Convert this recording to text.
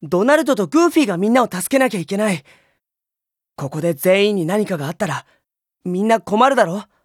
ドナルドとグーフィーがみんなを助けなきゃいけない。ここで全員に何かがあったらみんな困るだろ。